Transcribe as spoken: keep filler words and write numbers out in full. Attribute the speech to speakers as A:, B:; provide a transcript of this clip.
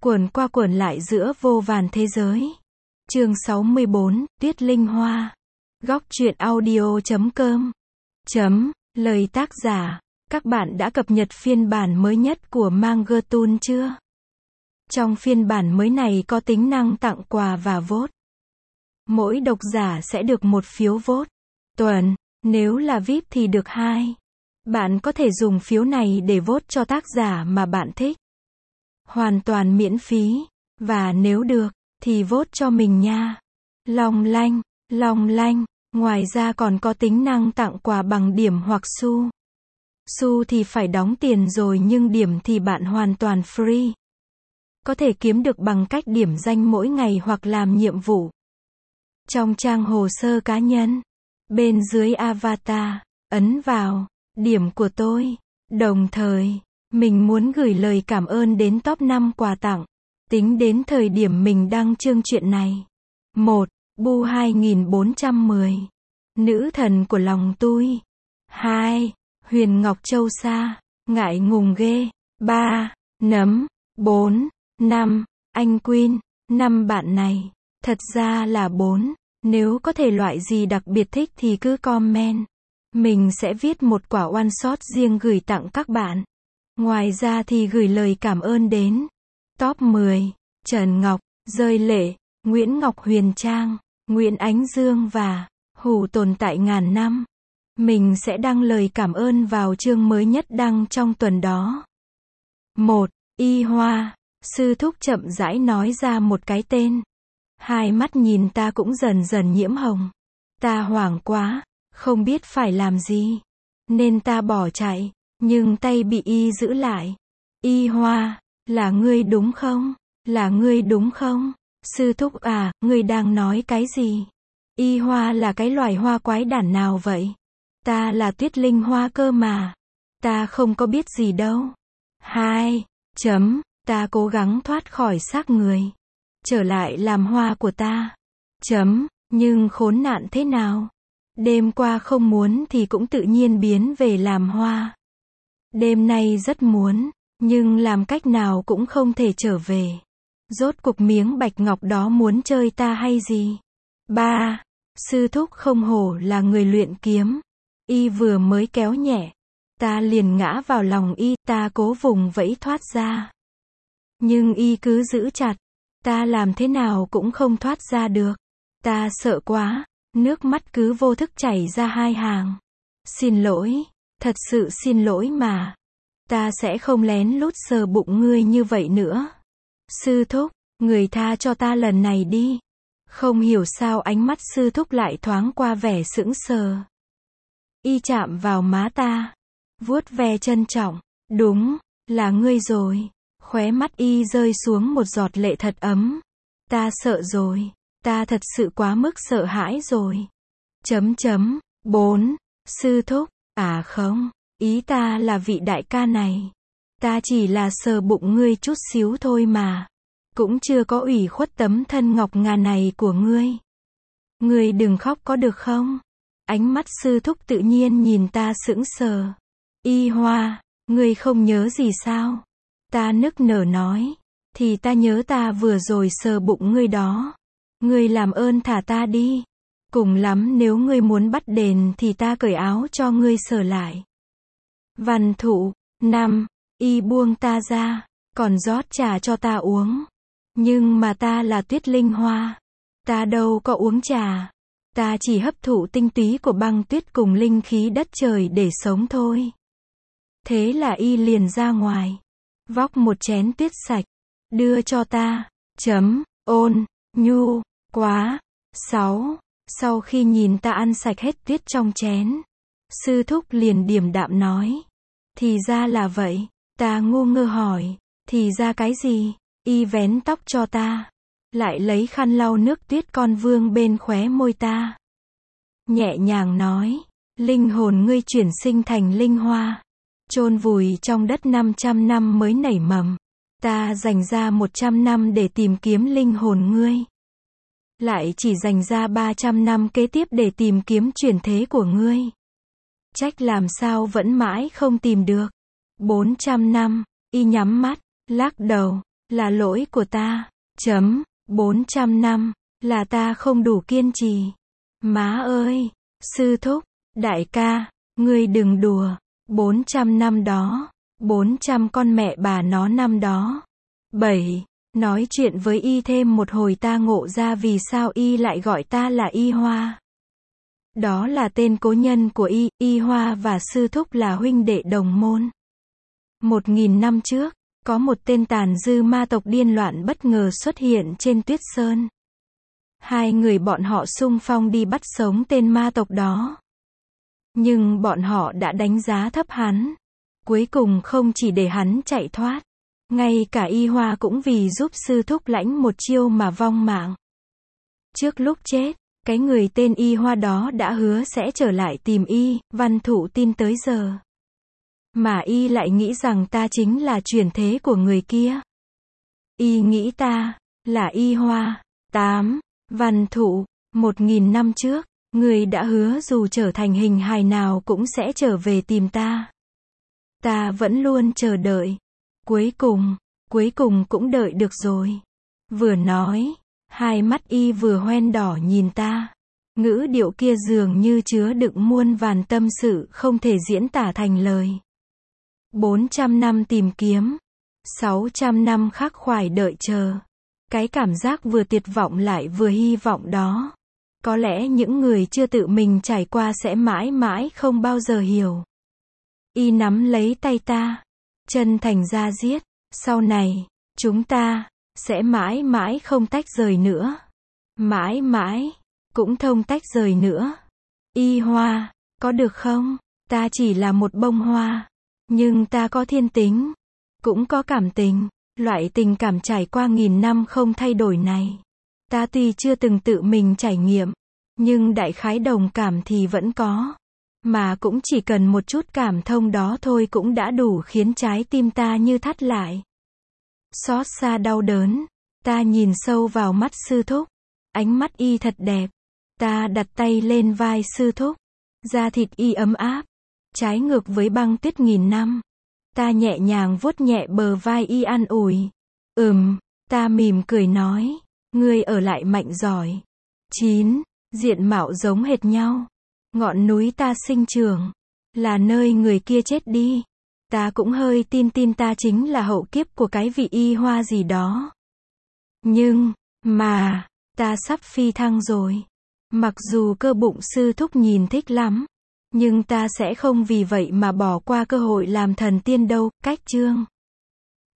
A: Quẩn qua quẩn lại giữa vô vàn thế giới. Chương sáu mươi bốn, Tuyết Linh Hoa. Góc truyện audio chấm com. Chấm, lời tác giả. Các bạn đã cập nhật phiên bản mới nhất của Manga Tool chưa? Trong phiên bản mới này có tính năng tặng quà và vote. Mỗi độc giả sẽ được một phiếu vote tuần, nếu là vi ai pi thì được hai. Bạn có thể dùng phiếu này để vote cho tác giả mà bạn thích. Hoàn toàn miễn phí, và nếu được, thì vote cho mình nha. Long lanh, long lanh, ngoài ra còn có tính năng tặng quà bằng điểm hoặc xu. Xu thì phải đóng tiền rồi nhưng điểm thì bạn hoàn toàn free. Có thể kiếm được bằng cách điểm danh mỗi ngày hoặc làm nhiệm vụ. Trong trang hồ sơ cá nhân, bên dưới avatar, ấn vào điểm của tôi. Đồng thời, mình muốn gửi lời cảm ơn đến top năm quà tặng. Tính đến thời điểm mình đăng chương chuyện này. một. Bu hai nghìn bốn trăm mười. Nữ thần của lòng tôi. hai. Huyền Ngọc Châu Sa. Ngại ngùng ghê. ba. Nấm. bốn. năm. Anh Quyên. năm bạn này. Thật ra là bốn. Nếu có thể loại gì đặc biệt thích thì cứ comment. Mình sẽ viết một quả one shot riêng gửi tặng các bạn. Ngoài ra thì gửi lời cảm ơn đến top mười. Trần Ngọc, Rơi Lệ, Nguyễn Ngọc Huyền Trang, Nguyễn Ánh Dương và Hủ Tồn Tại Ngàn Năm. Mình sẽ đăng lời cảm ơn vào chương mới nhất đăng trong tuần đó. một. Y Hoa. Sư thúc chậm rãi nói ra một cái tên. Hai mắt nhìn ta cũng dần dần nhiễm hồng. Ta hoảng quá, không biết phải làm gì. Nên ta bỏ chạy, nhưng tay bị y giữ lại. Y Hoa, là ngươi đúng không? Là ngươi đúng không? Sư thúc à, ngươi đang nói cái gì? Y Hoa là cái loài hoa quái đản nào vậy? Ta là Tuyết Linh Hoa cơ mà. Ta không có biết gì đâu. Hai. Chấm, ta cố gắng thoát khỏi xác người. Trở lại làm hoa của ta. Chấm, nhưng khốn nạn thế nào? Đêm qua không muốn thì cũng tự nhiên biến về làm hoa. Đêm nay rất muốn, nhưng làm cách nào cũng không thể trở về. Rốt cuộc miếng bạch ngọc đó muốn chơi ta hay gì? ba. Sư thúc không hổ là người luyện kiếm. Y vừa mới kéo nhẹ, ta liền ngã vào lòng y, ta cố vùng vẫy thoát ra. Nhưng y cứ giữ chặt, ta làm thế nào cũng không thoát ra được. Ta sợ quá, nước mắt cứ vô thức chảy ra hai hàng. Xin lỗi, thật sự xin lỗi mà. Ta sẽ không lén lút sờ bụng ngươi như vậy nữa. Sư thúc, người tha cho ta lần này đi. Không hiểu sao ánh mắt sư thúc lại thoáng qua vẻ sững sờ. Y chạm vào má ta, vuốt ve trân trọng. Đúng, là ngươi rồi. Khóe mắt y rơi xuống một giọt lệ thật ấm. Ta sợ rồi, ta thật sự quá mức sợ hãi rồi. Chấm chấm, bốn. Sư thúc, à không, ý ta là vị đại ca này. Ta chỉ là sờ bụng ngươi chút xíu thôi mà. Cũng chưa có ủy khuất tấm thân ngọc ngà này của ngươi. Ngươi đừng khóc có được không? Ánh mắt sư thúc tự nhiên nhìn ta sững sờ. Y Hoa, ngươi không nhớ gì sao? Ta nức nở nói. Thì ta nhớ ta vừa rồi sờ bụng ngươi đó. Ngươi làm ơn thả ta đi. Cùng lắm nếu ngươi muốn bắt đền thì ta cởi áo cho ngươi sờ lại. Văn thụ. năm. Y buông ta ra, còn rót trà cho ta uống. Nhưng mà ta là Tuyết Linh Hoa. Ta đâu có uống trà. Ta chỉ hấp thụ tinh túy của băng tuyết cùng linh khí đất trời để sống thôi. Thế là y liền ra ngoài, vóc một chén tuyết sạch, đưa cho ta. Chấm, ôn, nhu, quá. sáu. Sau khi nhìn ta ăn sạch hết tuyết trong chén, sư thúc liền điềm đạm nói. Thì ra là vậy. Ta ngu ngơ hỏi. Thì ra cái gì? Y vén tóc cho ta, lại lấy khăn lau nước tuyết con vương bên khóe môi ta. Nhẹ nhàng nói. Linh hồn ngươi chuyển sinh thành linh hoa, chôn vùi trong đất năm trăm năm mới nảy mầm. Ta dành ra một trăm năm để tìm kiếm linh hồn ngươi. Lại chỉ dành ra ba trăm năm kế tiếp để tìm kiếm chuyển thế của ngươi. Trách làm sao vẫn mãi không tìm được. bốn trăm năm. Y nhắm mắt, lắc đầu. là lỗi của ta. Chấm, bốn trăm năm, là ta không đủ kiên trì. Má ơi, sư thúc, đại ca, ngươi đừng đùa, bốn trăm năm đó, bốn trăm con mẹ bà nó năm đó. bảy. Nói chuyện với y thêm một hồi ta ngộ ra vì sao y lại gọi ta là Y Hoa. Đó là tên cố nhân của y, Y Hoa và sư thúc là huynh đệ đồng môn. Một nghìn năm trước, có một tên tàn dư ma tộc điên loạn bất ngờ xuất hiện trên Tuyết Sơn. Hai người bọn họ xung phong đi bắt sống tên ma tộc đó. Nhưng bọn họ đã đánh giá thấp hắn. Cuối cùng không chỉ để hắn chạy thoát, ngay cả Y Hoa cũng vì giúp sư thúc lãnh một chiêu mà vong mạng. Trước lúc chết, cái người tên Y Hoa đó đã hứa sẽ trở lại tìm y, văn thụ tin tới giờ. Mà y lại nghĩ rằng ta chính là chuyển thế của người kia. Y nghĩ ta là Y Hoa. tám. Văn thụ, một nghìn năm trước, người đã hứa dù trở thành hình hài nào cũng sẽ trở về tìm ta. Ta vẫn luôn chờ đợi. Cuối cùng, cuối cùng cũng đợi được rồi. Vừa nói, hai mắt y vừa hoen đỏ nhìn ta. Ngữ điệu kia dường như chứa đựng muôn vàn tâm sự không thể diễn tả thành lời. bốn trăm năm tìm kiếm, sáu trăm năm khắc khoải đợi chờ. Cái cảm giác vừa tuyệt vọng lại vừa hy vọng đó, có lẽ những người chưa tự mình trải qua sẽ mãi mãi không bao giờ hiểu. Y nắm lấy tay ta, chân thành ra diết, sau này, chúng ta sẽ mãi mãi không tách rời nữa. Mãi mãi cũng không tách rời nữa. Y Hoa, có được không? Ta chỉ là một bông hoa, nhưng ta có thiên tính, cũng có cảm tình. Loại tình cảm trải qua nghìn năm không thay đổi này, ta tuy chưa từng tự mình trải nghiệm, nhưng đại khái đồng cảm thì vẫn có. Mà cũng chỉ cần một chút cảm thông đó thôi cũng đã đủ khiến trái tim ta như thắt lại. Xót xa đau đớn, ta nhìn sâu vào mắt sư thúc. Ánh mắt y thật đẹp. Ta đặt tay lên vai sư thúc. Da thịt y ấm áp, trái ngược với băng tuyết nghìn năm. Ta nhẹ nhàng vuốt nhẹ bờ vai y an ủi. Ừm, ta mỉm cười nói, ngươi ở lại mạnh giỏi. chín. Diện mạo giống hệt nhau. Ngọn núi ta sinh trưởng, là nơi người kia chết đi. Ta cũng hơi tin tin ta chính là hậu kiếp của cái vị Y Hoa gì đó. Nhưng, mà, ta sắp phi thăng rồi. Mặc dù cơ bụng sư thúc nhìn thích lắm, nhưng ta sẽ không vì vậy mà bỏ qua cơ hội làm thần tiên đâu. Cách chương